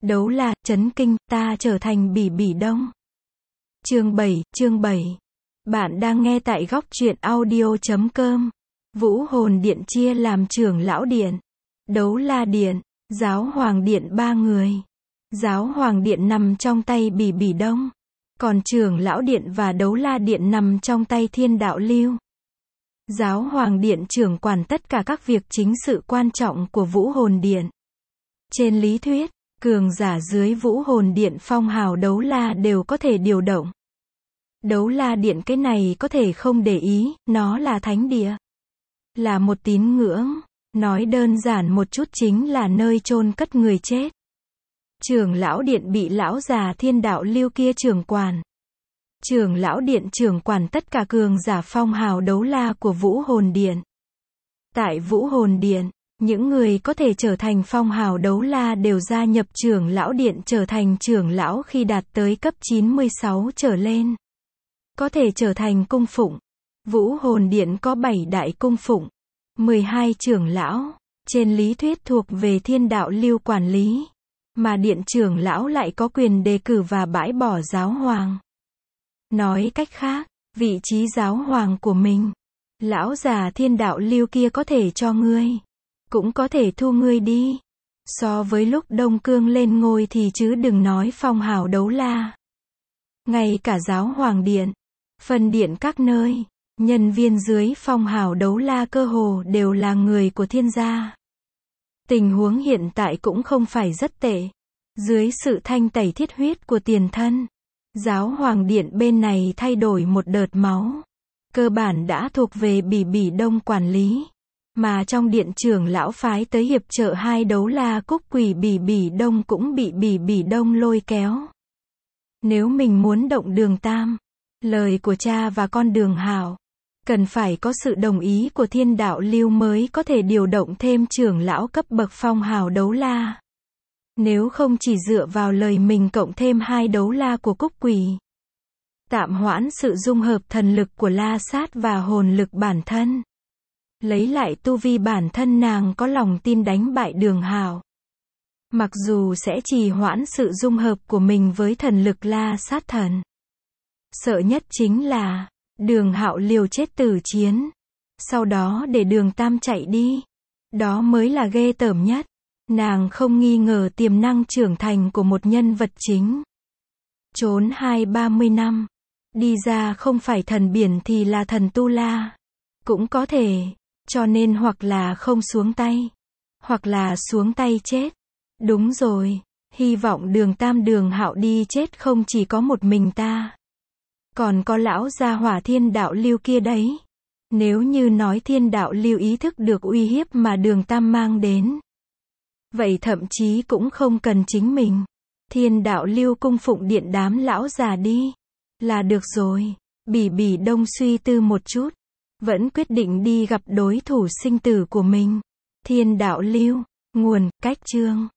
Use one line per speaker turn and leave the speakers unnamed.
Đấu La, chấn kinh, ta trở thành Bỉ Bỉ Đông. Chương 7. Bạn đang nghe tại góc truyện audio.com. Vũ Hồn Điện chia làm Trưởng Lão Điện, Đấu La Điện, Giáo Hoàng Điện 3 người. Giáo Hoàng Điện nằm trong tay Bỉ Bỉ Đông, còn Trưởng Lão Điện và Đấu La Điện nằm trong tay Thiên Đạo Lưu. Giáo Hoàng Điện trưởng quản tất cả các việc chính sự quan trọng của Vũ Hồn Điện. Trên lý thuyết, cường giả dưới Vũ Hồn Điện phong hào Đấu La đều có thể điều động. Đấu La Điện cái này có thể không để ý, nó là thánh địa, là một tín ngưỡng, nói đơn giản một chút chính là nơi chôn cất người chết. Trưởng Lão Điện bị lão già Thiên Đạo Lưu kia trưởng quản. Trưởng Lão Điện trưởng quản tất cả cường giả phong hào Đấu La của Vũ Hồn Điện. Tại Vũ Hồn Điện, những người có thể trở thành phong hào Đấu La đều gia nhập Trưởng Lão Điện trở thành trưởng lão khi đạt tới cấp 96 trở lên. Có thể trở thành cung phụng. Vũ Hồn Điện có 7 đại cung phụng, 12 trưởng lão, trên lý thuyết thuộc về Thiên Đạo Lưu quản lý, mà Điện trưởng lão lại có quyền đề cử và bãi bỏ giáo hoàng. Nói cách khác, vị trí giáo hoàng của mình, lão già Thiên Đạo Lưu kia có thể cho ngươi, cũng có thể thu ngươi đi. So với lúc Đông Cương lên ngôi thì chứ đừng nói phong hào Đấu La. Ngay cả giáo hoàng điện, phân điện các nơi, nhân viên dưới phong hào Đấu La cơ hồ đều là người của Thiên gia. Tình huống hiện tại cũng không phải rất tệ. Dưới sự thanh tẩy thiết huyết của tiền thân, giáo hoàng điện bên này thay đổi một đợt máu, cơ bản đã thuộc về Bỉ Bỉ Đông quản lý. Mà trong điện trưởng lão phái tới hiệp trợ hai Đấu La Cúc Quỷ Bỉ Bỉ Đông cũng bị Bỉ Bỉ Đông lôi kéo. Nếu mình muốn động Đường Tam, lời của cha và con Đường Hạo, cần phải có sự đồng ý của Thiên Đạo Lưu mới có thể điều động thêm trưởng lão cấp bậc phong hào Đấu La. Nếu không chỉ dựa vào lời mình cộng thêm hai Đấu La của Cúc Quỷ, tạm hoãn sự dung hợp thần lực của La Sát và hồn lực bản thân, lấy lại tu vi bản thân, nàng có lòng tin đánh bại Đường Hạo. Mặc dù sẽ trì hoãn sự dung hợp của mình với thần lực La Sát thần. Sợ nhất chính là Đường Hạo liều chết tử chiến, sau đó để Đường Tam chạy đi. Đó mới là ghê tởm nhất. Nàng không nghi ngờ tiềm năng trưởng thành của một nhân vật chính. Trốn 20-30 năm, đi ra không phải thần biển thì là thần Tu La. Cũng có thể, cho nên hoặc là không xuống tay, hoặc là xuống tay chết. Đúng rồi, hy vọng Đường Tam Đường Hạo đi chết không chỉ có một mình ta. Còn có lão gia hỏa Thiên Đạo Lưu kia đấy. Nếu như nói Thiên Đạo Lưu ý thức được uy hiếp mà Đường Tam mang đến, vậy thậm chí cũng không cần chính mình. Thiên Đạo Lưu cung phụng điện đám lão già đi là được rồi. Bỉ Bỉ Đông suy tư một chút, vẫn quyết định đi gặp đối thủ sinh tử của mình. Thiên Đạo Lưu, nguồn, cách chương.